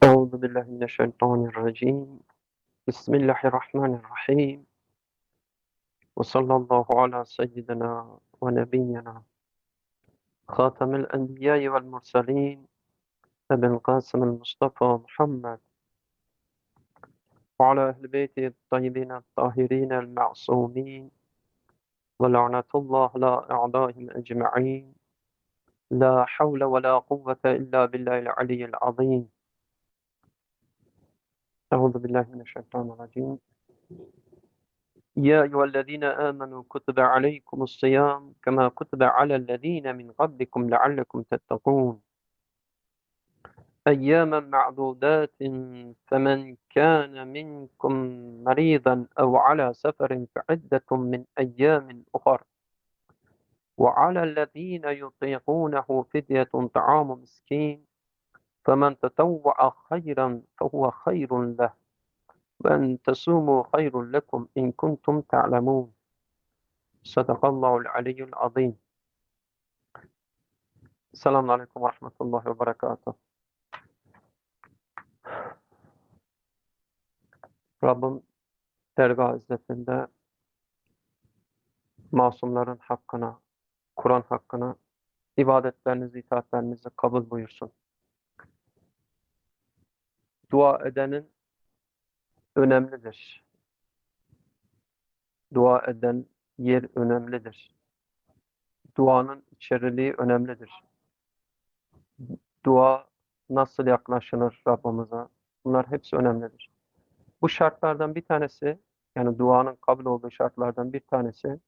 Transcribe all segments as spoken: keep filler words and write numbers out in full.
أعوذ بالله من الشيطان الرجيم بسم الله الرحمن الرحيم وصلى الله على سيدنا ونبينا خاتم الأنبياء والمرسلين أبي القاسم المصطفى محمد وعلى أهل بيته الطيبين الطاهرين المعصومين ولعنة الله على أعدائهم أجمعين لا حول ولا قوة إلا بالله العلي العظيم. أعوذ بالله من الشيطان الرجيم. يا أيها الذين آمنوا كتب عليكم الصيام كما كتب على الذين من قبلكم لعلكم تتقون أياما معدودات فمن كان منكم مريضا أو على سفر فعدة من أيام أخر وعلى الذين يطيقونه فدية طعام مسكين فمن تطوع خيرا فهو خير له وأن تصوموا خير لكم إن كنتم تعلمون. صدق الله العلي العظيم. Selamun Aleyküm ve Rahmetullahi ve Berekatuhu. Rabbim dergah izzetinde masumların hakkına, Kur'an hakkına, ibadetlerinizi, itaatlerinizi kabul buyursun. Dua edenin önemlidir. Dua eden yer önemlidir. Duanın içeriliği önemlidir. Dua nasıl yaklaşılır Rabbimize? Bunlar hepsi önemlidir. Bu şartlardan bir tanesi, yani duanın kabul olduğu şartlardan bir tanesi,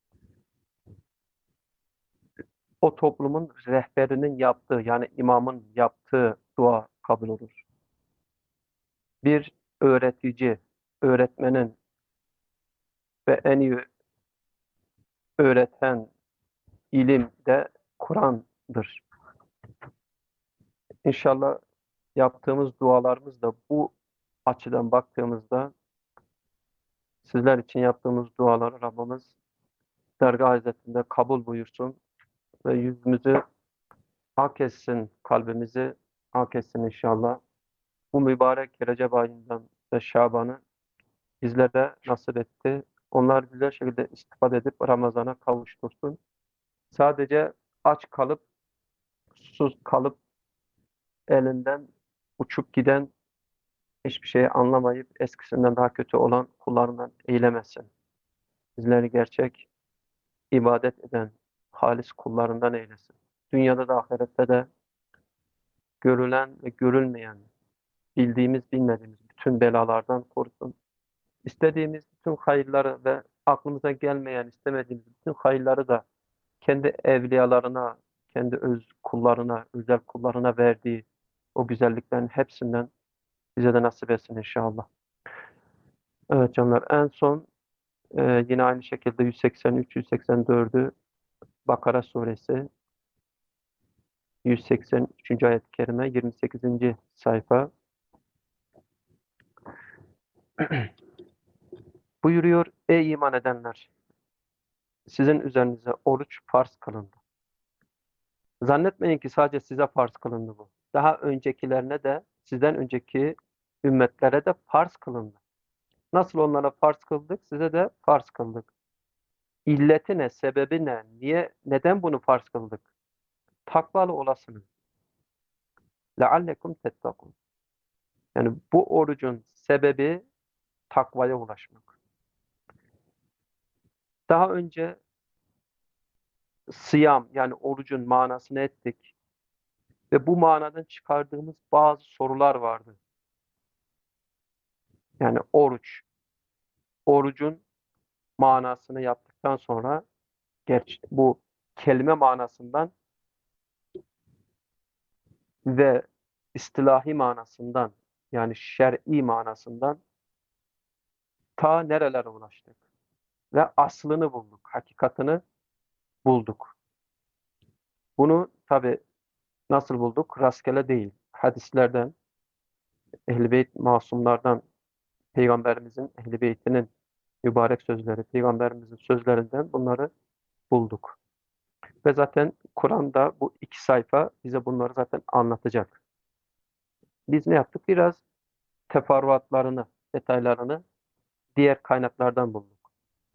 o toplumun rehberinin yaptığı, yani imamın yaptığı dua kabul olur. Bir öğretici, öğretmenin ve en iyi öğreten ilim de Kur'an'dır. İnşallah yaptığımız dualarımız da bu açıdan baktığımızda sizler için yaptığımız duaları Rabbimiz dergâh izzetinde kabul buyursun ve yüzümüzü ak etsin, kalbimizi ak etsin inşallah. Bu mübarek Recep ayından ve Şaban'ı bizlere nasip etti. Onlar güzel şekilde istifade edip Ramazan'a kavuştursun. Sadece aç kalıp, susuz kalıp, elinden uçup giden, hiçbir şeyi anlamayıp eskisinden daha kötü olan kullarından eylemesin. Bizleri gerçek ibadet eden, halis kullarından eylesin. Dünyada da ahirette de görülen ve görülmeyen, bildiğimiz bilmediğimiz bütün belalardan korusun. İstediğimiz bütün hayırları ve aklımıza gelmeyen, istemediğimiz bütün hayırları da kendi evliyalarına, kendi öz kullarına, özel kullarına verdiği o güzelliklerin hepsinden bize de nasip etsin inşallah. Evet canlar, en son e, yine aynı şekilde yüz seksen üç yüz seksen dördü Bakara suresi, yüz seksen üçüncü ayet-i kerime, yirmi sekizinci sayfa. Buyuruyor: Ey iman edenler! Sizin üzerinize oruç farz kılındı. Zannetmeyin ki sadece size farz kılındı bu. Daha öncekilerine de, sizden önceki ümmetlere de farz kılındı. Nasıl onlara farz kıldık, size de farz kıldık. İlleti ne, sebebi ne, niye, neden bunu farz kıldık? Takvalı olasınız. لَعَلَّكُمْ تَتَّقُونَ. Yani bu orucun sebebi takvaya ulaşmak. Daha önce sıyam, yani orucun manasını ettik ve bu manadan çıkardığımız bazı sorular vardı. Yani oruç, orucun manasını yaptıktan sonra, gerçi bu kelime manasından ve istilahi manasından, yani şer'i manasından ta nerelere ulaştık ve aslını bulduk, hakikatini bulduk. Bunu tabi nasıl bulduk? Rastgele değil. Hadislerden, Ehl-i Beyt masumlardan, Peygamberimizin, Ehl-i Beyt'inin mübarek sözleri, Peygamberimizin sözlerinden bunları bulduk. Ve zaten Kur'an'da bu iki sayfa bize bunları zaten anlatacak. Biz ne yaptık? Biraz teferruatlarını, detaylarını diğer kaynaklardan bulduk.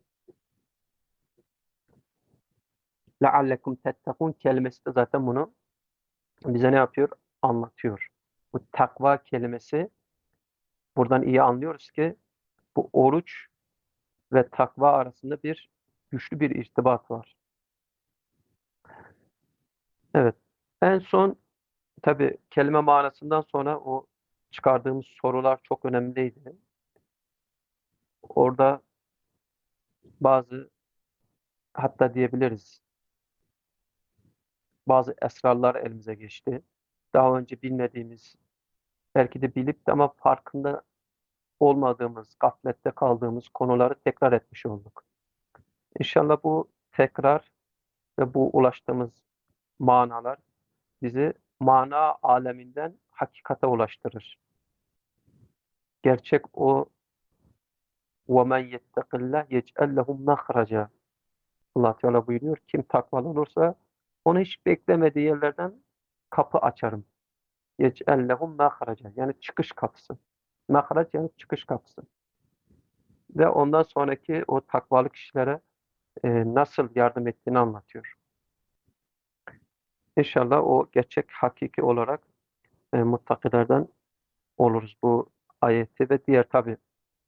لَعَلَّكُمْ تَتَّقُونَ kelimesi de zaten bunu bize ne yapıyor? Anlatıyor. Bu takva kelimesi, buradan iyi anlıyoruz ki bu oruç ve takva arasında bir güçlü bir irtibat var. Evet. En son tabii kelime manasından sonra o çıkardığımız sorular çok önemliydi. Orada bazı, hatta diyebiliriz, bazı esrarlar elimize geçti. Daha önce bilmediğimiz, belki de bilip de ama farkında olmadığımız, gaflette kaldığımız konuları tekrar etmiş olduk. İnşallah bu tekrar ve bu ulaştığımız manalar bizi mana aleminden hakikate ulaştırır. Gerçek o وَمَنْ يَتَّقِ اللّٰهِ يَجْعَلْ لَهُ مَخْرَجًا. Allah Teala buyuruyor, kim takvalı olursa onu hiç beklemediği yerlerden kapı açarım. يَجْعَلْ لَهُ مَخْرَجًا. Yani çıkış kapısı. Mahraç yani çıkış kapısı. Ve ondan sonraki o takvalı kişilere e, nasıl yardım ettiğini anlatıyor. İnşallah o gerçek, hakiki olarak e, muttakilerden oluruz. Bu ayeti ve diğer, tabi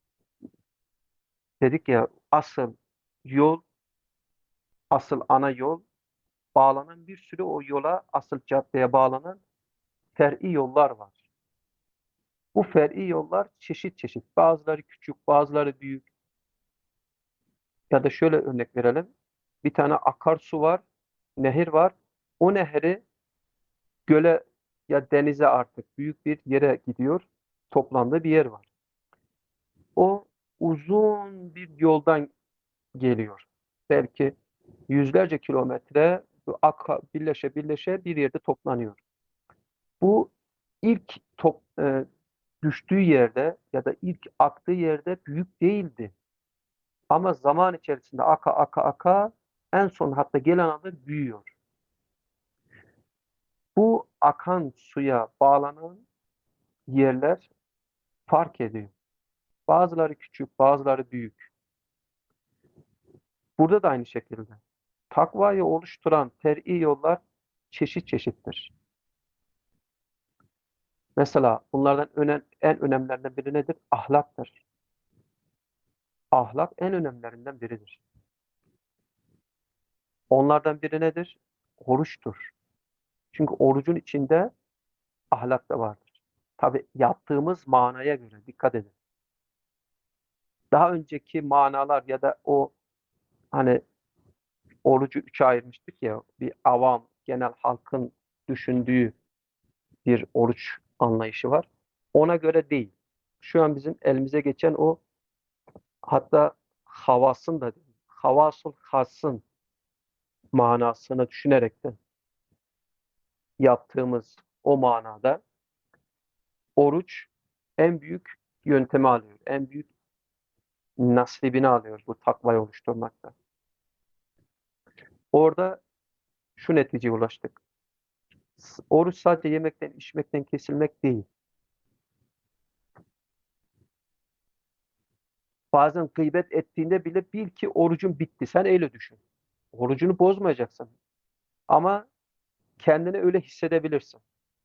dedik ya, asıl yol, asıl ana yol, bağlanan bir sürü o yola, asıl caddeye bağlanan fer'i yollar var. Bu fer'i yollar çeşit çeşit. Bazıları küçük, bazıları büyük. Ya da şöyle örnek verelim. Bir tane akarsu var, nehir var. O nehri göle ya denize, artık büyük bir yere gidiyor. Toplandığı bir yer var. O uzun bir yoldan geliyor. Belki yüzlerce kilometre aka, birleşe birleşe bir yerde toplanıyor. Bu ilk top, e, düştüğü yerde ya da ilk aktığı yerde büyük değildi. Ama zaman içerisinde aka aka aka en son hatta gelen anda büyüyor. Bu akan suya bağlanan yerler fark ediyor. Bazıları küçük, bazıları büyük. Burada da aynı şekilde. Takvayı oluşturan fer'i yollar çeşit çeşittir. Mesela bunlardan önem, en önemlilerinden biri nedir? Ahlaktır. Ahlak en önemlilerinden biridir. Onlardan biri nedir? Oruçtur. Çünkü orucun içinde ahlak da vardır. Tabi yaptığımız manaya göre dikkat edin. Daha önceki manalar ya da o, hani orucu üçe ayırmıştık ya, bir avam, genel halkın düşündüğü bir oruç anlayışı var. Ona göre değil. Şu an bizim elimize geçen o, hatta havasın da değil, havasul hasın manasını düşünerekten yaptığımız o manada oruç en büyük yöntemi alıyor. En büyük nasibini alıyor bu takvayı oluşturmakta. Orada şu neticeye ulaştık. Oruç sadece yemekten, içmekten kesilmek değil. Bazen gıybet ettiğinde bile bil ki orucun bitti. Sen öyle düşün. Orucunu bozmayacaksın. Ama kendini öyle hissedebilirsin.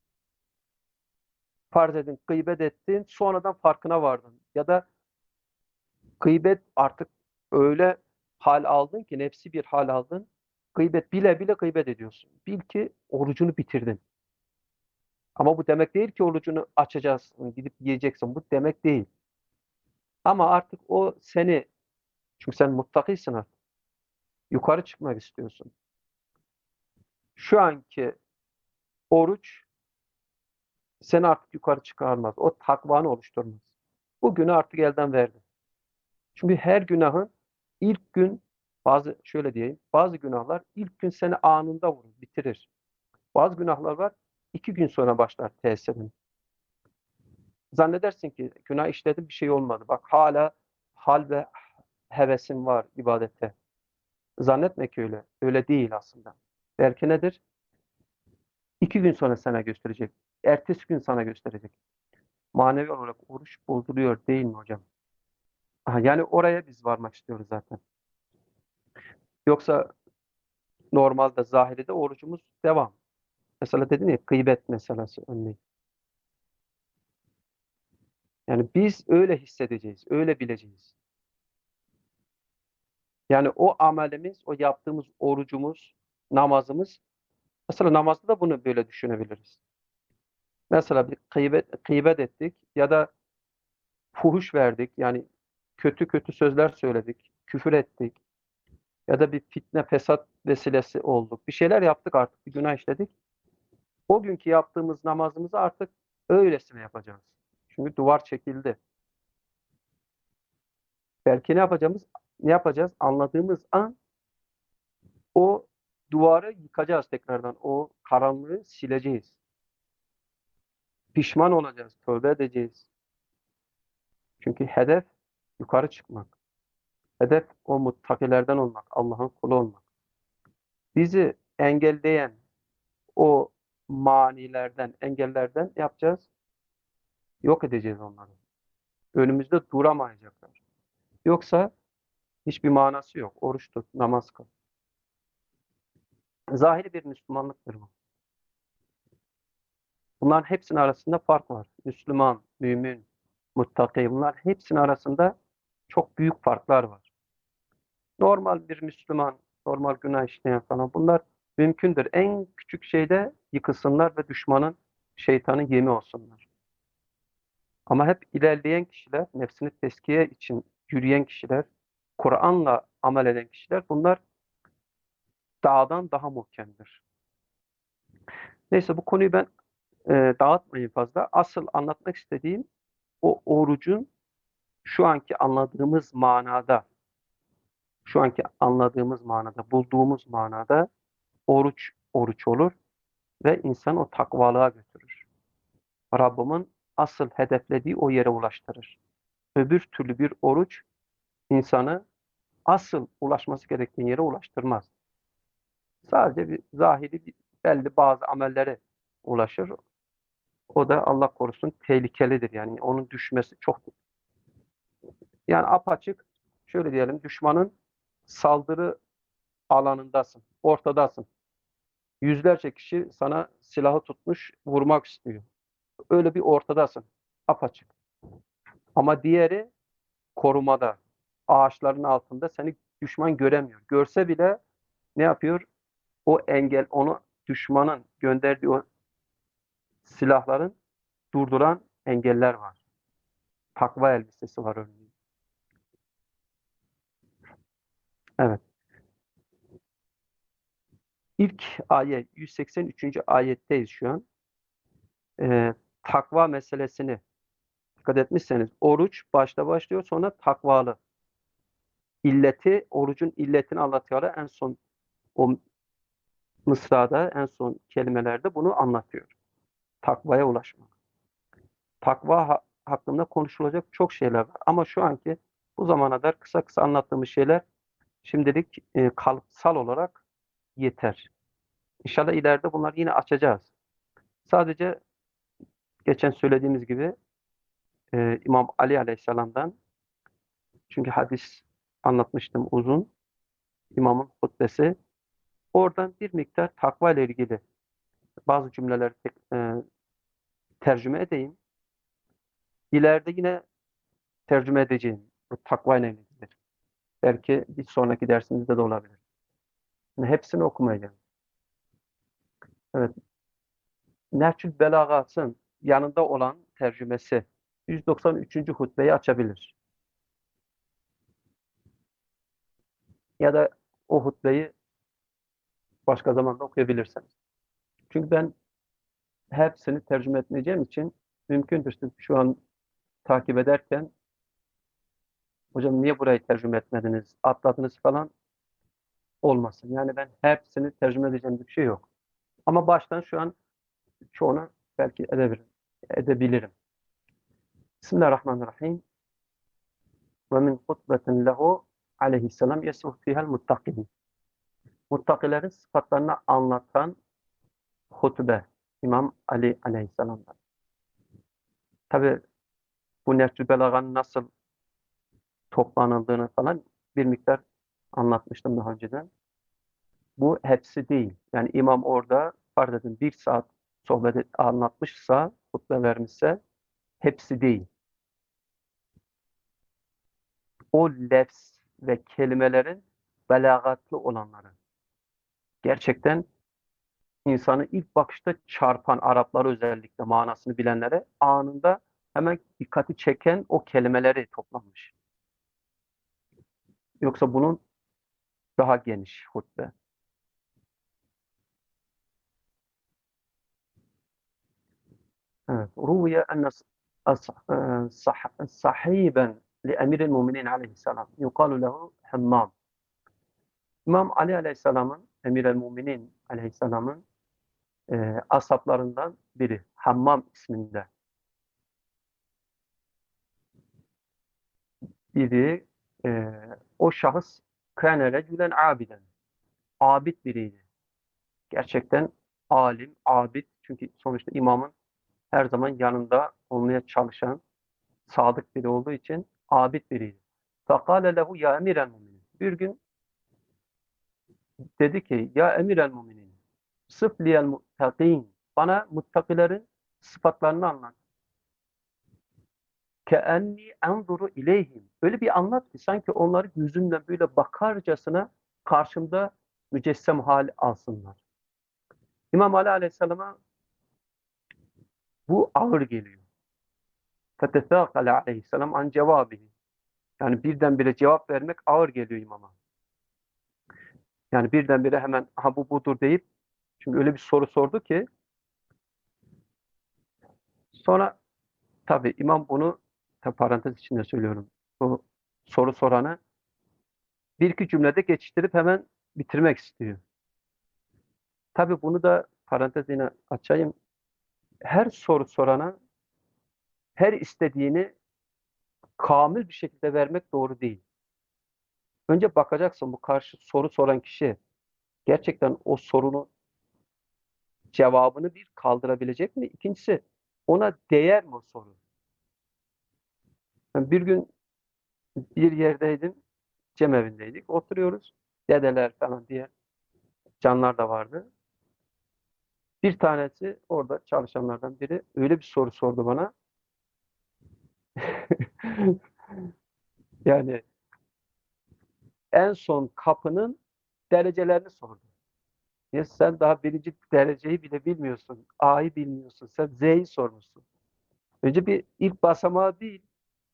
Farz edin, gıybet ettin, sonradan farkına vardın. Ya da gıybet artık öyle hal aldın ki, nefsi bir hal aldın. Gıybet, bile bile gıybet ediyorsun. Bil ki orucunu bitirdin. Ama bu demek değil ki orucunu açacaksın, gidip yiyeceksin. Bu demek değil. Ama artık o seni, çünkü sen muttakisin artık. Yukarı çıkmak istiyorsun. Şu anki oruç seni artık yukarı çıkarmaz. O takvanı oluşturmaz. Bu günü artık elden verdi. Çünkü her günahın ilk gün, bazı şöyle diyeyim, bazı günahlar ilk gün seni anında vurur, bitirir. Bazı günahlar var, iki gün sonra başlar tesirin. Zannedersin ki günah işledin, bir şey olmadı. Bak hala hal ve hevesin var ibadete. Zannetme ki öyle. Öyle değil aslında. Belki nedir? İki gün sonra sana gösterecek. ertesi gün sana gösterecek. Manevi olarak oruç bozuluyor değil mi hocam? Aha, yani oraya biz varmak istiyoruz zaten. Yoksa normalde zahirede orucumuz devam. Mesela dedin ya gıybet meselesi örneğin. Yani biz öyle hissedeceğiz, öyle bileceğiz. Yani o amelimiz, o yaptığımız orucumuz, namazımız, mesela namazda da bunu böyle düşünebiliriz. Mesela bir gıybet, gıybet ettik ya da fuhuş verdik, yani kötü kötü sözler söyledik, küfür ettik ya da bir fitne, fesat vesilesi olduk. Bir şeyler yaptık artık, bir günah işledik. O günkü yaptığımız namazımızı artık öylesine yapacağız. Çünkü duvar çekildi. Belki ne yapacağımız, ne yapacağız? Anladığımız an o duvarı yıkacağız tekrardan. O karanlığı sileceğiz. Pişman olacağız, tövbe edeceğiz. Çünkü hedef yukarı çıkmak. Hedef o muttakilerden olmak, Allah'ın kulu olmak. Bizi engelleyen o manilerden, engellerden yapacağız? Yok edeceğiz onları. Önümüzde duramayacaklar. Yoksa hiçbir manası yok. Oruç tut, namaz kıl. Zahiri bir Müslümanlıktır bu. Bunların hepsinin arasında fark var. Müslüman, mümin, muttaki, bunlar hepsinin arasında çok büyük farklar var. Normal bir Müslüman, normal günah işleyen falan bunlar mümkündür. En küçük şeyde yıkılsınlar ve düşmanın, şeytanın yemi olsunlar. Ama hep ilerleyen kişiler, nefsini teskiye için yürüyen kişiler, Kur'an'la amel eden kişiler, bunlar dağdan daha muhkemdir. Neyse bu konuyu ben e, dağıtmayayım fazla. Asıl anlatmak istediğim o orucun şu anki anladığımız manada, şu anki anladığımız manada, bulduğumuz manada oruç oruç olur ve insan o takvalığa götürür. Rabbimin asıl hedeflediği o yere ulaştırır. Öbür türlü bir oruç insanı asıl ulaşması gerektiği yere ulaştırmaz. Sadece bir zahiri bir, belli bazı amellere ulaşır. O da Allah korusun tehlikelidir. Yani onun düşmesi çok, yani apaçık şöyle diyelim, düşmanın saldırı alanındasın, ortadasın. Yüzlerce kişi sana silahı tutmuş vurmak istiyor. Öyle bir ortadasın, apaçık. Ama diğeri korumada, ağaçların altında seni düşman göremiyor. Görse bile ne yapıyor? O engel, onu düşmanın gönderdiği o silahların durduran engeller var. Takva elbisesi var örneğin. Evet. İlk ayet yüz seksen üçüncü ayetteyiz şu an. Ee, takva meselesini dikkat etmişseniz oruç başta başlıyor, sonra takvalı. İlleti, orucun illetini Allah Teala en son o mısrada, en son kelimelerde bunu anlatıyor. Takvaya ulaşmak. Takva ha- hakkında konuşulacak çok şeyler var. Ama şu anki bu zamana kadar kısa kısa anlattığımız şeyler şimdilik e, kalıtsal olarak yeter. İnşallah ileride bunları yine açacağız. Sadece geçen söylediğimiz gibi e, İmam Ali Aleyhisselam'dan, çünkü hadis anlatmıştım uzun, İmamın hutbesi. Oradan bir miktar takva ile ilgili bazı cümleler e, tercüme edeyim. İleride yine tercüme edeceğim. Bu takva ile ilgili. Belki bir sonraki dersimizde de olabilir. Yani hepsini okumayacağım. Evet. Nehçül Belagat'ın yanında olan tercümesi yüz doksan üçüncü hutbeyi açabilir. Ya da o hutbeyi başka zamanda okuyabilirsiniz. Çünkü ben hepsini tercüme etmeyeceğim için mümkündür siz şu an takip ederken hocam niye burayı tercüme etmediniz, atladınız falan olmasın. Yani ben hepsini tercüme edeceğim bir şey yok. Ama baştan şu an çoğunu belki edebilirim. edebilirim. Bismillahirrahmanirrahim. Ve min hutbetin lehu aleyhisselam yesruh fihel muttakin. Muttakilerin sıfatlarını anlatan hutbe. İmam Ali Aleyhisselam'dan. Tabi bu Nehcül Belaga'nın nasıl toplanıldığını falan bir miktar anlatmıştım daha önceden. Bu hepsi değil. Yani imam orada farz edin bir saat sohbet et- anlatmışsa, hutbe vermişse hepsi değil. O lefz ve kelimelerin belagatlı olanları. Gerçekten insanı ilk bakışta çarpan Arapları özellikle manasını bilenlere anında hemen dikkati çeken o kelimeleri toplanmış. Yoksa bunun daha geniş hutbe. Evet. Ruviye enne sahiben li emiril muminin aleyhisselam yukalu lehu Hammam. İmam Ali aleyhisselamın, emir el muminin aleyhisselamın e, asaplarından biri. Hammam isminde biri. E, o şahıs kâne recülen abiden. Abid biriydi. Gerçekten alim, abid. Çünkü sonuçta imamın her zaman yanında olmaya çalışan, sadık biri olduğu için abid biriydi. Fakale lehu ya emirel muminin. Bir gün dedi ki ya emirel muminin sıf liyel muttakin. Bana muttakilerin sıfatlarını anlat. Keenni enzuru ileyhim. Öyle bir anlat ki sanki onları gözümle böyle bakarcasına karşımda mücessem hal alsınlar. İmam Ali Aleyhisselam'a bu ağır geliyor. Fetesâkale Aleyhisselam an cevabihi. Yani birdenbire cevap vermek ağır geliyor imama. Yani birdenbire hemen ha bu budur deyip, çünkü öyle bir soru sordu ki sonra tabii imam bunu, tabii parantez içinde söylüyorum. Bu soru soranı bir iki cümlede geçiştirip hemen bitirmek istiyor. Tabii bunu da parantez yine açayım. Her soru sorana her istediğini kamil bir şekilde vermek doğru değil. Önce bakacaksın bu karşı soru soran kişi gerçekten o sorunun cevabını bir kaldırabilecek mi? İkincisi ona değer mi o soru? Ben bir gün bir yerdeydim, cemevindeydik, oturuyoruz. Dedeler falan diye canlar da vardı. Bir tanesi orada çalışanlardan biri öyle bir soru sordu bana. Yani en son kapının derecelerini sordu. Ya sen daha birinci dereceyi bile bilmiyorsun. A'yı bilmiyorsun. Sen Z'yi sormuşsun. Önce bir ilk basamağı değil,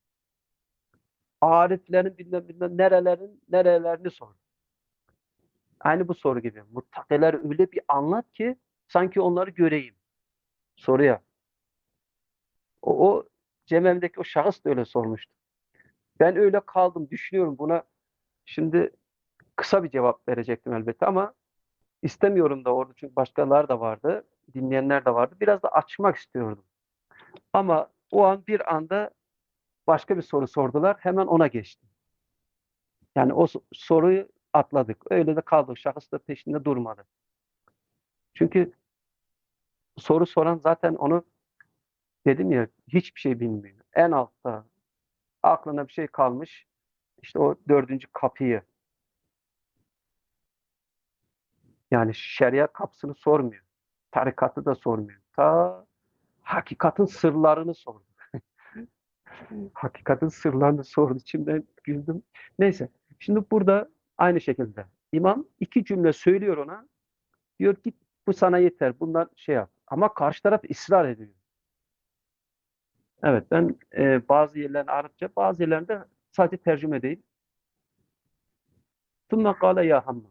ariflerin bilmem bilmem nerelerin nerelerini sor. Aynı bu soru gibi. Muttakiler öyle bir anlat ki sanki onları göreyim. Soruya. O, o cemevdeki o şahıs da öyle sormuştu. Ben öyle kaldım, düşünüyorum buna. Şimdi kısa bir cevap verecektim elbette ama istemiyorum da orada, çünkü başkaları da vardı, dinleyenler de vardı. Biraz da açmak istiyordum. Ama o an bir anda başka bir soru sordular. Hemen ona geçtim. Yani o soruyu atladık. Öyle de kaldık. Şahıs da peşinde durmadı. Çünkü soru soran zaten onu, dedim ya, hiçbir şey bilmiyor. En altta aklına bir şey kalmış. İşte o dördüncü kapıyı, yani şeriat kapısını sormuyor. Tarikatı da sormuyor. Ta hakikatin sırlarını sordu. Hakikatin sırlarını sordu. İçimden güldüm. Neyse. Şimdi burada aynı şekilde imam iki cümle söylüyor ona. Diyor ki bu sana yeter. Bundan şey yap. Ama karşı taraf ısrar ediyor. Evet, ben e, bazı yerlerini Arapça, bazı yerlerinde sadece tercüme edeyim. ثُمَّ قَالَ ya Hammam.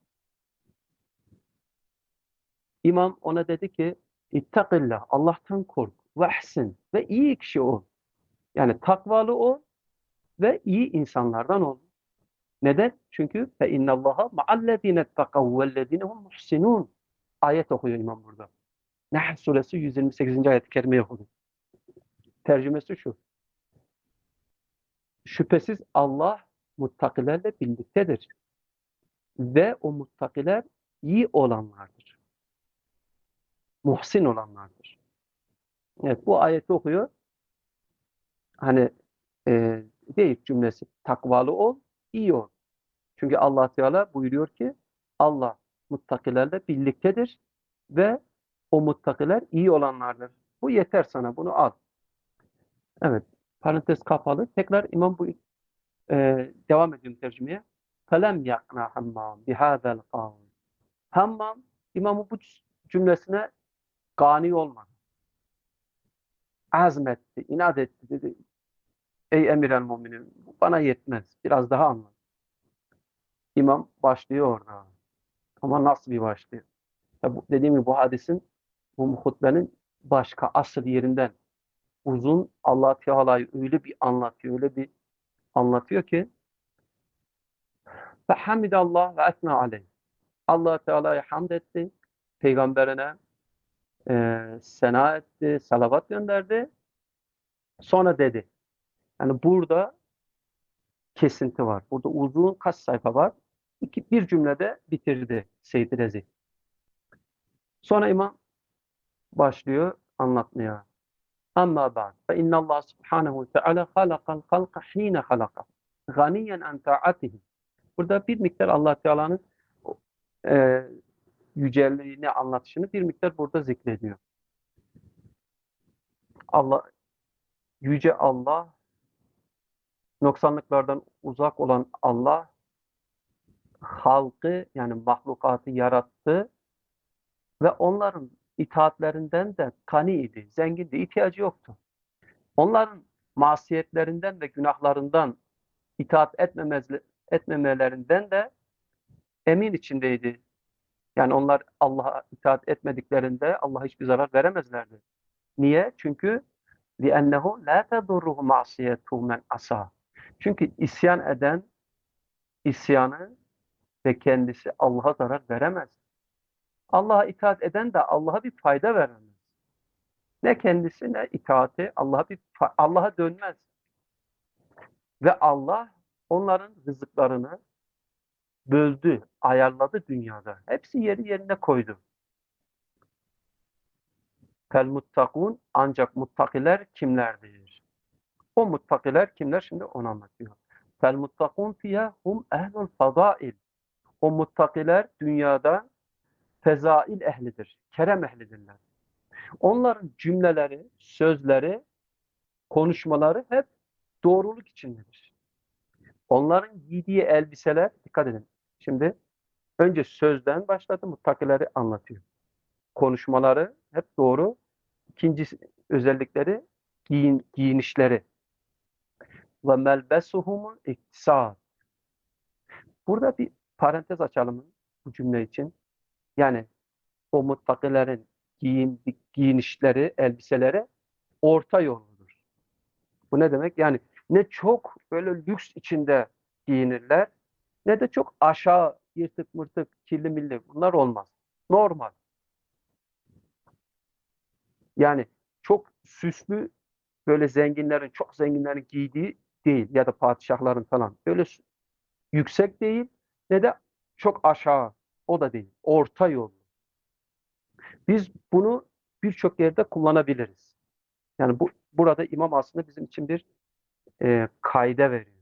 İmam ona dedi ki İttakillah, Allah'tan kork. Ve ihsin, ve iyi kişi ol. Yani takvalı ol ve iyi insanlardan ol. Neden? Çünkü fe innallaha ma'allezine ettekav vellezine muhsinun. Ayet okuyor imam burada. Nahl suresi yüz yirmi sekizinci ayet-i kerime okudu. Tercümesi şu: şüphesiz Allah muttakilerle birliktedir ve o muttakiler iyi olanlardır. muhsin olanlardır. Evet, bu ayeti okuyor. Hani e, değil cümlesi takvalı ol, iyi ol. Çünkü Allah Teala buyuruyor ki Allah muttakilerle birliktedir ve o muttakiler iyi olanlardır. Bu yeter sana, bunu al. Evet, parantez kapalı. Tekrar İmam bu e, devam ediyorum tercümeye. فَلَمْ يَقْنَا حَمَّامْ بِهَذَا الْقَوْلِ Hammam, İmamın bu cümlesine gani olmadı. Azmetti, inat etti dedi. Ey emir el müminin, bu bana yetmez. Biraz daha anlat. İmam başlıyor orada. Ama nasıl bir başlıyor? Ya bu, dediğim gibi bu hadisin, bu hutbenin başka asıl yerinden uzun Allah Teala'yı öyle bir anlatıyor, öyle bir anlatıyor ki ve hamidallah ve etna aleyh. Allah Teala'ya hamd etti, peygamberine e, sena etti, salavat gönderdi. Sonra dedi. Yani burada kesinti var. Burada uzun kaç sayfa var. İki, bir cümlede bitirdi Seyyid Rezi. Sonra imam başlıyor anlatmaya. Amma ba'd. Fe innallah subhanehu ve teala halakal halka hine halaka. Ganiyen en ta'atihi. Burada bir miktar Allah Teala'nın e, yücelliğini anlatışını bir miktar burada zikrediyor. Allah, yüce Allah, noksanlıklardan uzak olan Allah halkı yani mahlukatı yarattı ve onların itaatlerinden de kani idi, zengindi, ihtiyacı yoktu. Onların masiyetlerinden ve günahlarından itaat etmemelerinden de emin içindeydi. Yani onlar Allah'a itaat etmediklerinde Allah'a hiçbir zarar veremezlerdi. Niye? Çünkü لِأَنَّهُ لَا تَضُرُّهُ مَعْصِيَةُ مَنْ عَصَاهُ Çünkü isyan eden isyanı ve kendisi Allah'a zarar veremez. Allah'a itaat eden de Allah'a bir fayda veremez. Ne kendisi ne itaati Allah'a bir Allah'a dönmez. Ve Allah onların rızıklarını böldü, ayarladı dünyada. Hepsi yeri yerine koydu. Fel muttakun ancak muttakiler kimlerdir? O muttakiler kimler? Şimdi onu anlatıyor. Fel muttakun fiyâ hum ehlul fadail. O muttakiler dünyada fezail ehlidir. Kerem ehlidirler. Onların cümleleri, sözleri, konuşmaları hep doğruluk içindedir. Onların giydiği elbiseler, dikkat edin. Şimdi önce sözden başladı, muttakileri anlatıyor. Konuşmaları hep doğru. İkinci özellikleri giyin, giyinişleri. Ve melbesuhumul iktisad. Burada bir parantez açalım bu cümle için. Yani o muttakilerin giyin, giyinişleri, elbiseleri orta yolludur. Bu ne demek? Yani ne çok böyle lüks içinde giyinirler ne de çok aşağı yırtık mırtık, kirli milli bunlar olmaz. Normal. Yani çok süslü böyle zenginlerin, çok zenginlerin giydiği değil ya da padişahların falan. Böyle yüksek değil ne de çok aşağı. O da değil. Orta yol. Biz bunu birçok yerde kullanabiliriz. Yani bu burada imam aslında bizim için bir e, kaide veriyor.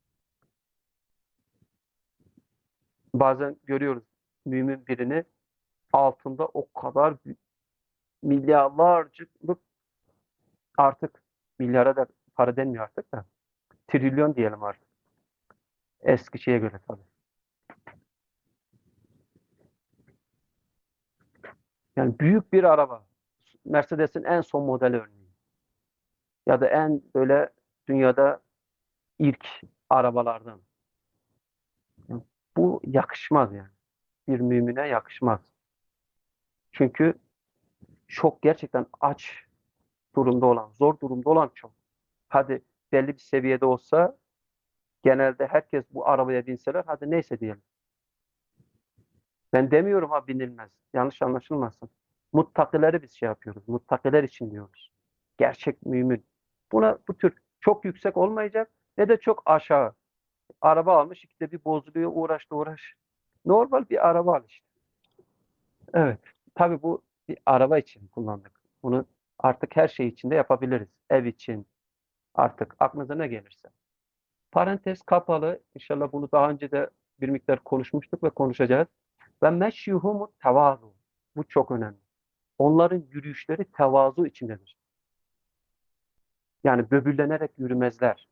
Bazen görüyoruz mümin birini altında o kadar milyarlarcık artık milyara da para denmiyor artık da trilyon diyelim artık. Eski şeye göre tabii. Yani büyük bir araba. Mercedes'in en son modeli örneğin. Ya da en böyle dünyada ilk arabalardan. Yani bu yakışmaz yani. Bir mümine yakışmaz. Çünkü çok gerçekten aç durumda olan, zor durumda olan çok. Hadi belli bir seviyede olsa genelde herkes bu arabaya binseler hadi neyse diyelim. Ben demiyorum ha binilmez. Yanlış anlaşılmasın. Muttakileri biz şey yapıyoruz. Muttakiler için diyoruz. Gerçek mümin. Buna bu tür çok yüksek olmayacak ne de çok aşağı. Araba almış ikide bir bozuluyor uğraştı uğraş. Normal bir araba al işte. Evet. Tabii bu bir araba için kullandık. Bunu artık her şey için de yapabiliriz. Ev için, artık aklınıza ne gelirse. Parantez kapalı. İnşallah bunu daha önce de bir miktar konuşmuştuk ve konuşacağız. Ve meşyuhumu tevazu. Bu çok önemli. Onların yürüyüşleri tevazu içindedir. Yani böbürlenerek yürümezler.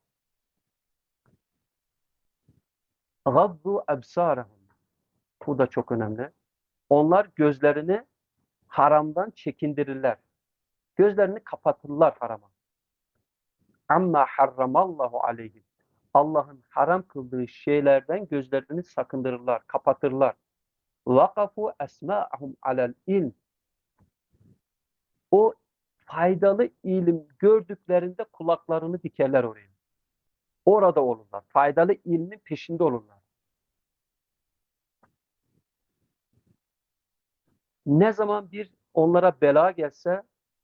Gaddu ebsarahum. Bu da çok önemli. Onlar gözlerini haramdan çekindirirler. Gözlerini kapatırlar harama. Amma harramallahu aleyhim. Allah'ın haram kıldığı şeylerden gözlerini sakındırırlar, kapatırlar. Vakafu esma'ahum alel ilm. O faydalı ilim gördüklerinde kulaklarını dikerler oraya. Orada olurlar. Faydalı ilmin peşinde olurlar. Ne zaman bir onlara bela gelse,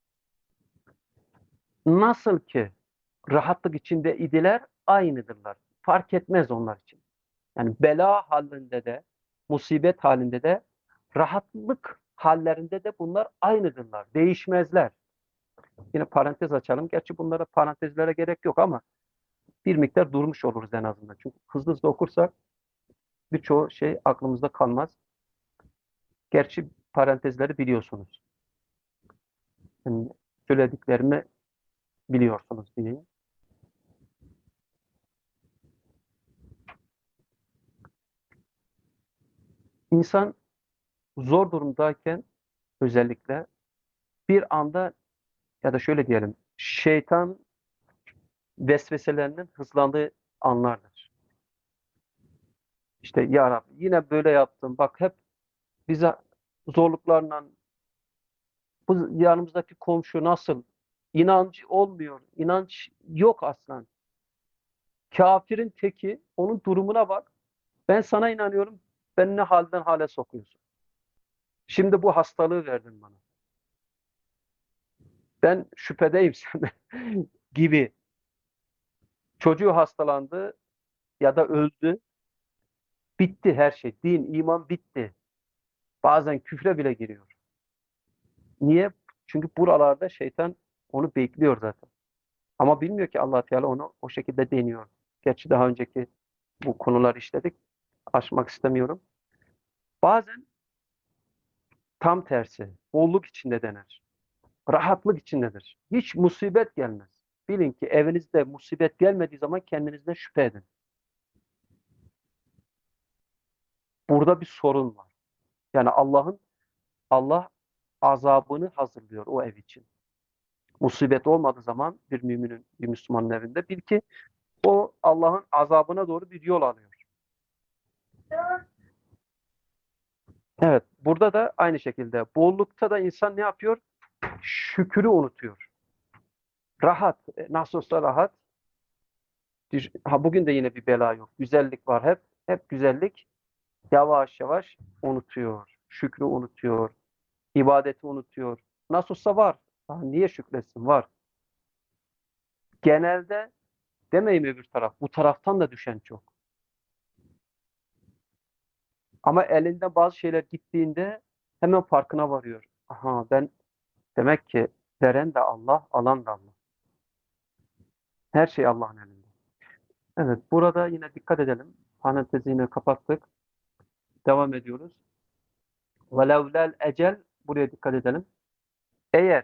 nasıl ki rahatlık içinde idiler, aynıdırlar. Fark etmez onlar için. Yani bela halinde de, musibet halinde de, rahatlık hallerinde de bunlar aynıdırlar. Değişmezler. Yine parantez açalım. Gerçi bunlara parantezlere gerek yok ama bir miktar durmuş oluruz en azından. Çünkü hızlı hızlı okursak birçoğu şey aklımızda kalmaz. Gerçi parantezleri biliyorsunuz. Yani söylediklerimi biliyorsunuz diyeyim. İnsan zor durumdayken özellikle bir anda, ya da şöyle diyelim, şeytan vesveselerinin hızlandığı anlardır. İşte ya Rabbi yine böyle yaptım. Bak hep bize zorluklarla, bu yanımızdaki komşu nasıl? İnanç olmuyor. İnanç yok aslan. Kafirin teki, onun durumuna bak. Ben sana inanıyorum. Beni ne halden hale sokuyorsun. Şimdi bu hastalığı verdin bana. Ben şüphedeyim senden gibi. Çocuğu hastalandı ya da öldü. Bitti her şey. Din, iman bitti. Bazen küfre bile giriyor. Niye? Çünkü buralarda şeytan onu bekliyor zaten. Ama bilmiyor ki Allah Teala onu o şekilde deniyor. Gerçi daha önceki bu konuları işledik. Aşmak istemiyorum. Bazen tam tersi. Bolluk içinde dener. Rahatlık içindedir. Hiç musibet gelmez. Bilin ki evinizde musibet gelmediği zaman kendinizden şüphe edin. Burada bir sorun var. Yani Allah'ın Allah azabını hazırlıyor o ev için. Musibet olmadığı zaman bir müminin, bir Müslümanın evinde bil ki o Allah'ın azabına doğru bir yol alıyor. Evet, burada da aynı şekilde bollukta da insan ne yapıyor? Şükrü unutuyor. Rahat, e, nasıl olsa rahat. Ha, bugün de yine bir bela yok. Güzellik var hep. Hep güzellik. Yavaş yavaş unutuyor. Şükrü unutuyor. İbadeti unutuyor. Nasıl olsa var. Ha, niye şükretsin? Var. Genelde demeyeyim öbür taraf. Bu taraftan da düşen çok. Ama elinde bazı şeyler gittiğinde hemen farkına varıyor. Aha, ben demek ki veren de Allah, alan da Allah. Her şey Allah'ın elinde. Evet, burada yine dikkat edelim. Parantezi yine kapattık. Devam ediyoruz. وَلَوْلَا ecel, buraya dikkat edelim. Eğer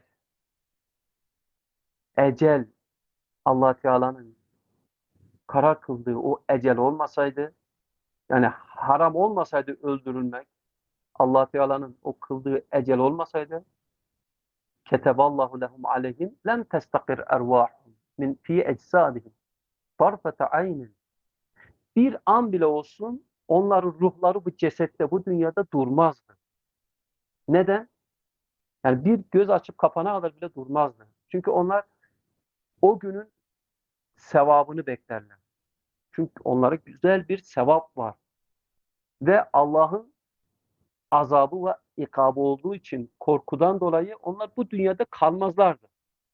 ecel, Allah Teala'nın karar kıldığı o ecel olmasaydı, yani haram olmasaydı öldürülmek, Allah Teala'nın o kıldığı ecel olmasaydı, keteballahu lehum aleyhim lem testakir ervahum min fi ecsadihim tarfete aynin. Bir an bile olsun onların ruhları bu cesette, bu dünyada durmazdı. Neden? Yani bir göz açıp kapana kadar bile durmazdı. Çünkü onlar o günün sevabını beklerler. Çünkü onlara güzel bir sevap var. Ve Allah'ın azabı ve ikabı olduğu için korkudan dolayı onlar bu dünyada kalmazlardı.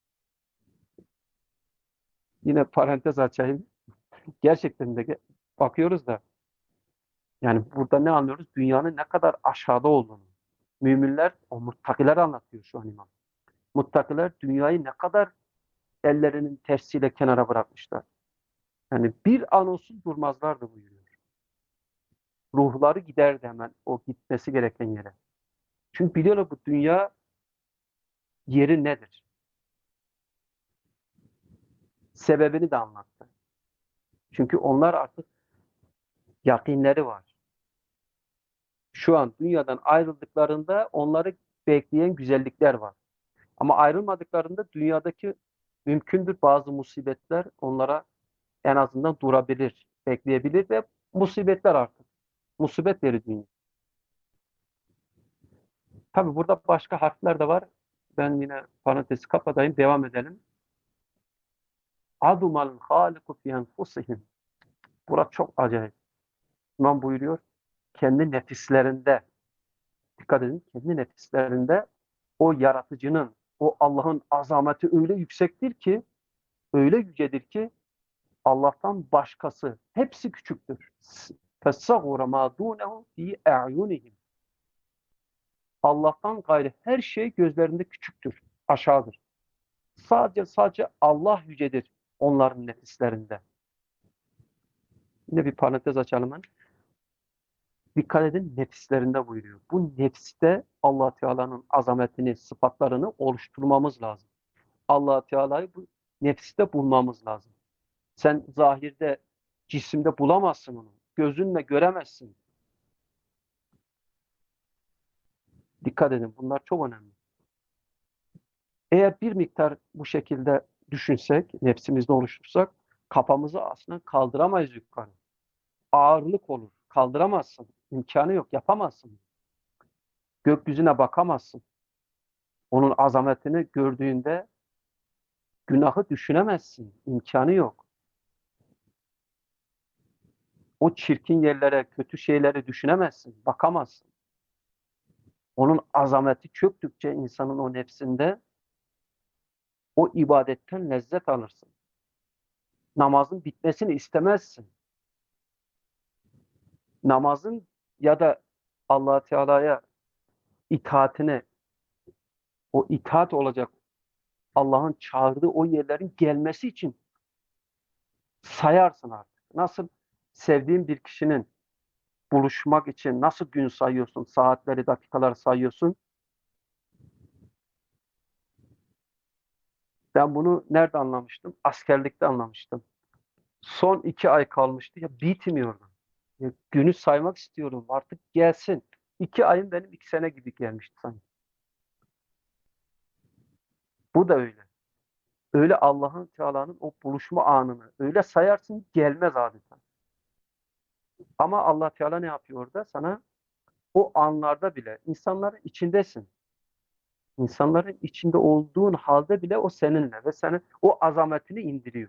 Yine parantez açayım. Gerçekten de bakıyoruz da yani burada ne anlıyoruz? Dünyanın ne kadar aşağıda olduğunu. Müminler, o muttakiler anlatıyor şu an imam. Muttakiler dünyayı ne kadar ellerinin tersiyle kenara bırakmışlar. Yani bir an olsun durmazlardı buyuruyor. Ruhları giderdi hemen o gitmesi gereken yere. Çünkü biliyorlar bu dünya yeri nedir? Sebebini de anlattı. Çünkü onlar artık yakinleri var. Şu an dünyadan ayrıldıklarında onları bekleyen güzellikler var. Ama ayrılmadıklarında dünyadaki mümkündür bazı musibetler onlara en azından durabilir, bekleyebilir ve musibetler artık. Musibet veri dünya. Tabi burada başka harfler de var. Ben yine parantezi kapatayım, devam edelim. Adumal haliku fi enfusihim. Burası çok acayip. İmam buyuruyor, kendi nefislerinde, dikkat edin, kendi nefislerinde o yaratıcının, o Allah'ın azameti öyle yüksektir ki, öyle yücedir ki Allah'tan başkası hepsi küçüktür. فَالصَّغُرَ مَا دُونَهُ فِي اَعْيُنِهِمْ. Allah'tan gayrı her şey gözlerinde küçüktür, aşağıdır. Sadece sadece Allah yücedir onların nefislerinde. Yine bir parantez açalım ben. Dikkat edin nefislerinde buyuruyor. Bu nefiste Allah Teala'nın azametini, sıfatlarını oluşturmamız lazım. Allah Teala'yı bu nefiste bulmamız lazım. Sen zahirde, cisimde bulamazsın onu. Gözünle göremezsin. Dikkat edin, bunlar çok önemli. Eğer bir miktar bu şekilde düşünsek, nefsimizde oluştursak, kafamızı aslında kaldıramayız yukarı. Ağırlık olur. Kaldıramazsın. İmkanı yok. Yapamazsın. Gökyüzüne bakamazsın. Onun azametini gördüğünde günahı düşünemezsin. İmkanı yok. O çirkin yerlere, kötü şeyleri düşünemezsin. Bakamazsın. Onun azameti çöktükçe insanın o nefsinde o ibadetten lezzet alırsın. Namazın bitmesini istemezsin. Namazın ya da Allah Teala'ya itaatine, o itaat olacak Allah'ın çağırdığı o yerlerin gelmesi için sayarsın artık. Nasıl sevdiğin bir kişinin buluşmak için nasıl gün sayıyorsun, saatleri, dakikaları sayıyorsun? Ben bunu nerede anlamıştım? Askerlikte anlamıştım. Son iki ay kalmıştı ya bitmiyordu. Ya, günü saymak istiyorum artık gelsin. İki ayın benim iki sene gibi gelmişti sanki. Bu da öyle. Öyle Allah'ın Teala'nın o buluşma anını öyle sayarsın gelmez adeta. Ama Allah Teala ne yapıyor orada? Sana o anlarda bile insanların içindesin. İnsanların içinde olduğun halde bile o seninle ve seni o azametini indiriyor.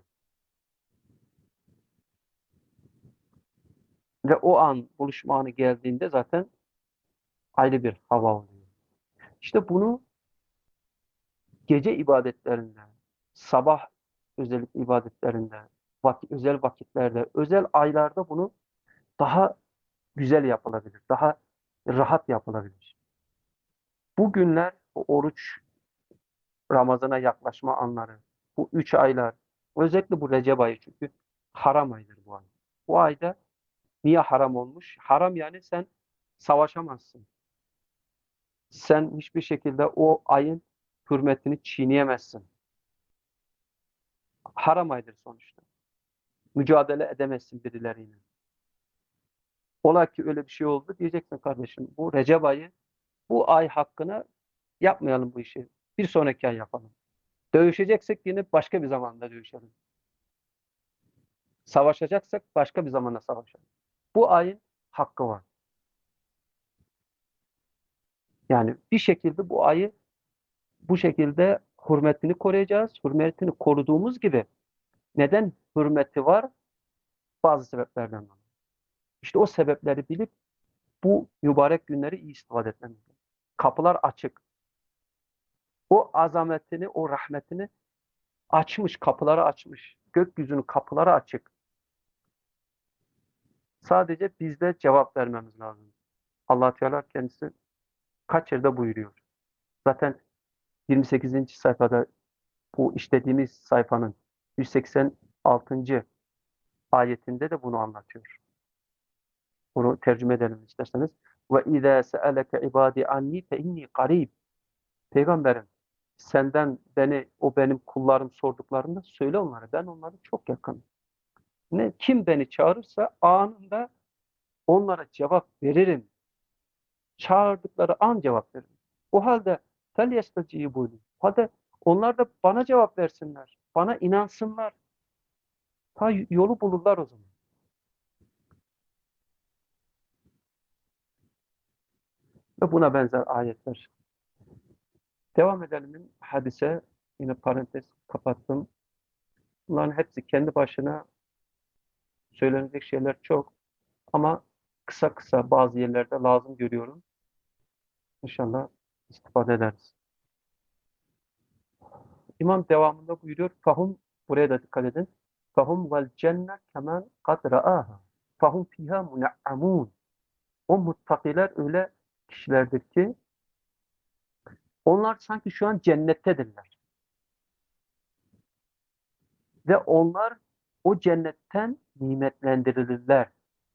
Ve o an buluşma anı geldiğinde zaten ayrı bir hava oluyor. İşte bunu gece ibadetlerinde, sabah özellikle ibadetlerinde, vakit, özel vakitlerde, özel aylarda bunu daha güzel yapılabilir, daha rahat yapılabilir. Bu günler, o oruç, Ramazan'a yaklaşma anları, bu üç aylar, özellikle bu Recep ayı çünkü haram aydır bu ay. Bu ayda niye haram olmuş? Haram yani sen savaşamazsın. Sen hiçbir şekilde o ayın hürmetini çiğneyemezsin. Haram aydır sonuçta. Mücadele edemezsin birileriyle. Ola ki öyle bir şey oldu diyeceksin kardeşim. Bu Recep ayı, bu ay hakkını yapmayalım bu işi. Bir sonraki ay yapalım. Dövüşeceksek yine başka bir zamanda dövüşelim. Savaşacaksak başka bir zamanda savaşalım. Bu ayın hakkı var. Yani bir şekilde bu ayı bu şekilde hürmetini koruyacağız. Hürmetini koruduğumuz gibi neden hürmeti var? Bazı sebeplerden dolayı. İşte o sebepleri bilip bu mübarek günleri iyi istifade etmemiz lazım. Kapılar açık. O azametini, o rahmetini açmış, kapıları açmış. Gökyüzünün kapıları açık. Sadece bizde cevap vermemiz lazım. Allah Teala kendisi Kaç yerde buyuruyor. Zaten yirmi sekizinci sayfada bu işlediğimiz sayfanın yüz seksen altıncı ayetinde de bunu anlatıyor. Bunu tercüme edelim isterseniz. Ve izâ se'eleke ibâdî annî fe innî qarîb. Peygamberim senden beni o benim kullarım sorduklarında söyle onlara ben onları çok yakın. Ne kim beni çağırırsa anında onlara cevap veririm. Çağırdıkları an cevap veririm. O halde fel yestecîbû li. Hadi onlar da bana cevap versinler. Bana inansınlar. Ta yolu bulurlar o zaman. Ve buna benzer ayetler. Devam edelim hadise. Yine parantez kapattım. Bunların hepsi kendi başına söylenecek şeyler çok. Ama kısa kısa bazı yerlerde lazım görüyorum. İnşallah istifade ederiz. İmam devamında buyuruyor. Fahum, buraya da dikkat edin. Fahum vel cennet kemen kad ra'aha. Fahum fiha mun'amun. O muttakiler öyle kişilerdir ki onlar sanki şu an cennettedirler. Ve onlar o cennetten nimetlendirilirler.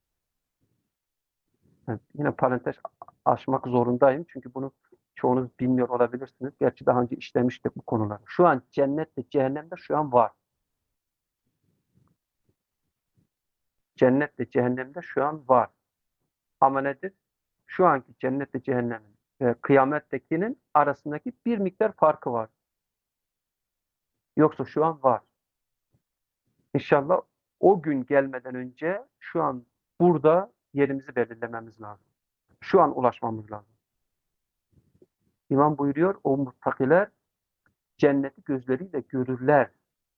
Evet, yine parantez açmak zorundayım. Çünkü bunu çoğunuz bilmiyor olabilirsiniz. Gerçi daha önce işlemiştik bu konuları. Şu an cennette, cehennemde şu an var. Cennette, cehennemde şu an var. Ama nedir? Şu anki cennetle cehennemin ve kıyamettekinin arasındaki bir miktar farkı var. Yoksa şu an var. İnşallah o gün gelmeden önce şu an burada yerimizi belirlememiz lazım. Şu an ulaşmamız lazım. İmam buyuruyor, o muttakiler cenneti gözleriyle görürler.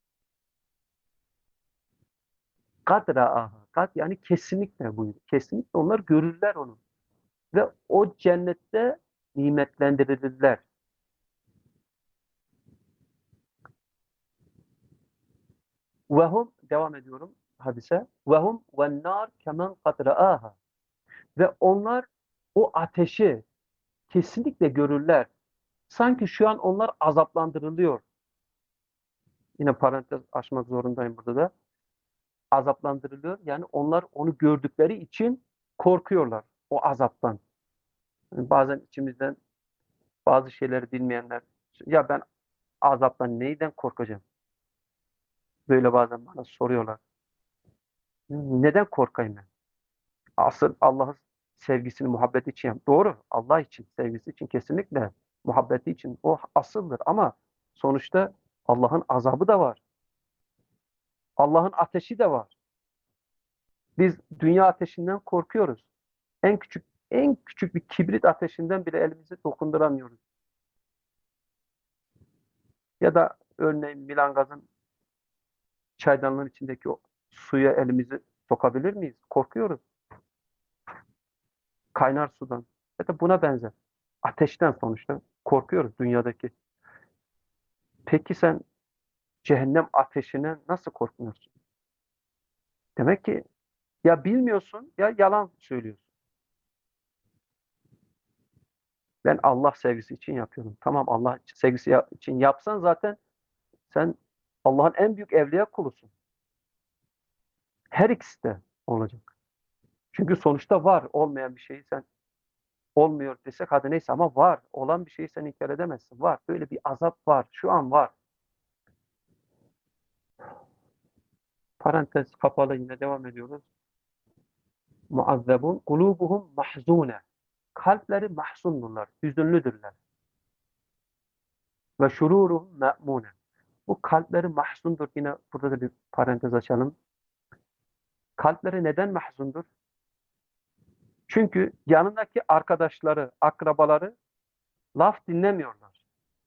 Kadra aha. Kad yani kesinlikle buyuruyor. Kesinlikle onlar görürler onu. Ve o cennette nimetlendirilirler. Ve hum, devam ediyorum hadise. Ve hum ve nar kemen kad ra'aha. Ve onlar o ateşi kesinlikle görürler. Sanki şu an onlar azaplandırılıyor. Yine parantez açmak zorundayım burada da. Azaplandırılıyor. Yani onlar onu gördükleri için korkuyorlar o azaptan. Yani bazen içimizden bazı şeyleri bilmeyenler, ya ben azaptan neyden korkacağım? Böyle bazen bana soruyorlar. Neden korkayım ben? Asıl Allah'ın sevgisini, muhabbeti için yap. Doğru. Allah için, sevgisi için kesinlikle muhabbeti için o asıldır. Ama sonuçta Allah'ın azabı da var. Allah'ın ateşi de var. Biz dünya ateşinden korkuyoruz. En küçük en küçük bir kibrit ateşinden bile elimizi dokunduramıyoruz. Ya da örneğin Milangaz'ın çaydanlığın içindeki o suya elimizi sokabilir miyiz? Korkuyoruz. Kaynar sudan. Ya da buna benzer. Ateşten sonuçta korkuyoruz dünyadaki. Peki sen cehennem ateşine nasıl korkmuyorsun? Demek ki ya bilmiyorsun ya yalan söylüyorsun. Ben Allah sevgisi için yapıyorum. Tamam Allah sevgisi için yapsan zaten sen Allah'ın en büyük evliya kulusun. Her ikisi de olacak. Çünkü sonuçta var olmayan bir şeyi sen olmuyor desek hadi neyse ama var. Olan bir şeyi sen inkar edemezsin. Var. Böyle bir azap var. Şu an var. Parantez kapalı yine devam ediyoruz. Muazzebun kulubuhum mahzune. Kalpleri mahzundurlar, hüzünlüdürler. Ve şururuhum me'mune. Bu kalpleri mahzundur. Yine burada da bir parantez açalım. Kalpleri neden mahzundur? Çünkü yanındaki arkadaşları, akrabaları laf dinlemiyorlar.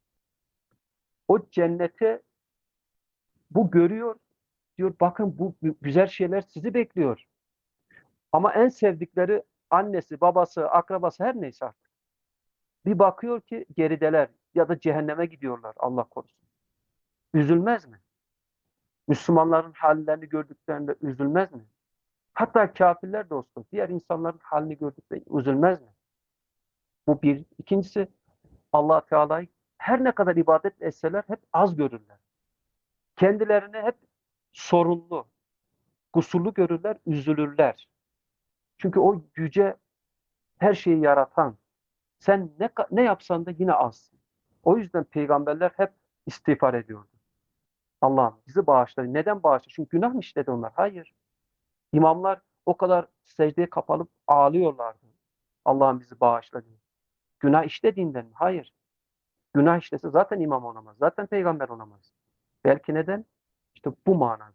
O cennete bu görüyor, diyor bakın bu güzel şeyler sizi bekliyor. Ama en sevdikleri annesi, babası, akrabası her neyse artık. Bir bakıyor ki gerideler ya da cehenneme gidiyorlar Allah korusun. Üzülmez mi? Müslümanların hallerini gördüklerinde üzülmez mi? Hatta kafirler de olsun. Diğer insanların halini gördüklerinde üzülmez mi? Bu bir. İkincisi, Allah Teala'yı her ne kadar ibadet etseler hep az görürler. Kendilerini hep sorunlu, kusurlu görürler, üzülürler. Çünkü o yüce, her şeyi yaratan, sen ne, ne yapsan da yine az. O yüzden peygamberler hep istiğfar ediyordu. Allah'ım bizi bağışla. Neden bağışla? Çünkü günah mı işledi onlar? Hayır. İmamlar o kadar secdeye kapalıp ağlıyorlardı. Allah'ım bizi bağışla diye. Günah işlediğinden mi? Hayır. Günah işlese zaten imam olamaz. Zaten peygamber olamaz. Belki neden? İşte bu manada.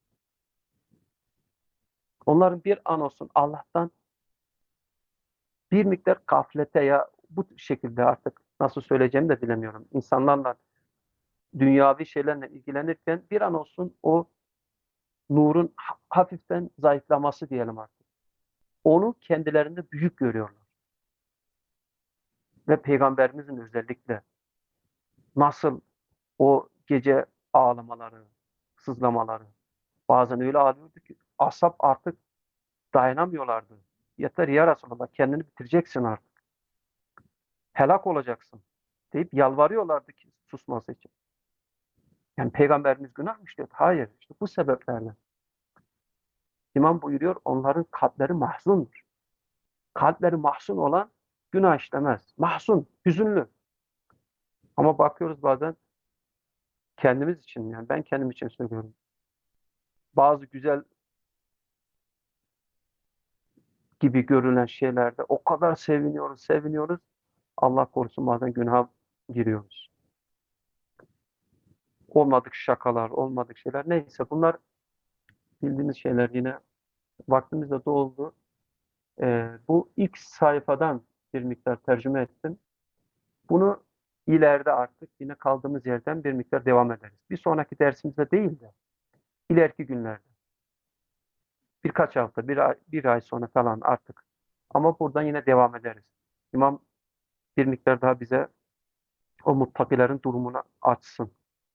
Onların bir an olsun Allah'tan bir miktar gaflete, ya bu şekilde artık nasıl söyleyeceğimi de bilemiyorum. İnsanlarla dünyavi şeylerle ilgilenirken bir an olsun o nurun hafiften zayıflaması diyelim artık. Onu kendilerinde büyük görüyorlar. Ve Peygamberimizin özellikle nasıl o gece ağlamaları, sızlamaları, bazen öyle ağlıyordu ki ashab artık dayanamıyorlardı. Yeter ya Resulallah, kendini bitireceksin artık. Helak olacaksın deyip yalvarıyorlardı ki susması için. Yani Peygamberimiz günah mı işliyor? Hayır. İşte bu sebeplerle. İmam buyuruyor, onların kalpleri mahzundur. Kalpleri mahzun olan günah işlemez. Mahzun, hüzünlü. Ama bakıyoruz bazen kendimiz için, yani ben kendim için söylüyorum. Bazı güzel gibi görülen şeylerde o kadar seviniyoruz, seviniyoruz. Allah korusun bazen günaha giriyoruz. Olmadık şakalar, olmadık şeyler. Neyse bunlar bildiğimiz şeyler, yine vaktimiz de doldu. Ee, bu ilk sayfadan bir miktar tercüme ettim. Bunu ileride artık yine kaldığımız yerden bir miktar devam ederiz. Bir sonraki dersimizde değil de ileriki günlerde. Birkaç hafta, bir ay, bir ay sonra falan artık. Ama buradan yine devam ederiz. İmam bir miktar daha bize o muttakilerin durumunu açsın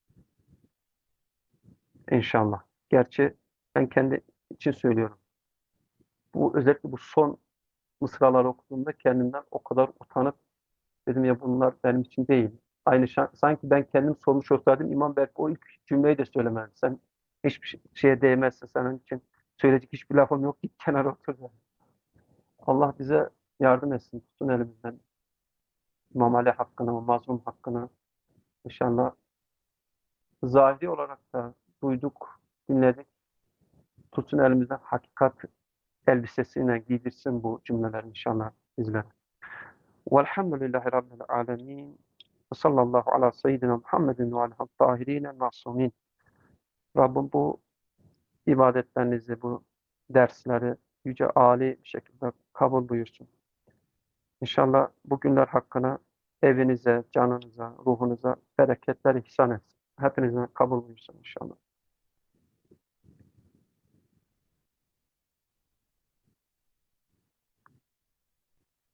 inşallah. Gerçi ben kendi için söylüyorum. Bu özellikle bu son mısraları okuduğumda kendimden o kadar utanıp dedim ya, bunlar benim için değil. Aynı şa- sanki ben kendim sormuş olsaydım imam belki o ilk cümleyi de söylemezdi. Sen hiçbir şey- şeye değmezsin. Senin için söyleyecek hiçbir lafım yok. Git kenara otur. dedi. Allah bize yardım etsin. Tutun elimizden. İmam Ali hakkını, mazlum hakkını inşallah zahiri olarak da duyduk, dinledik. Tutun elimizden hakikat elbisesiyle giydirsin bu cümleler inşallah bizlere. Velhamdülillahi Rabbil alemin. Ve sallallahu ala seyyidina Muhammedin ve aleyhi tahirine masumin. Rabbim bu ibadetlerinizi, bu dersleri yüce âli bir şekilde kabul buyursun. İnşallah bu günler hakkına evinize, canınıza, ruhunuza bereketler ihsan etsin. Hepinizden kabul buyursun inşallah.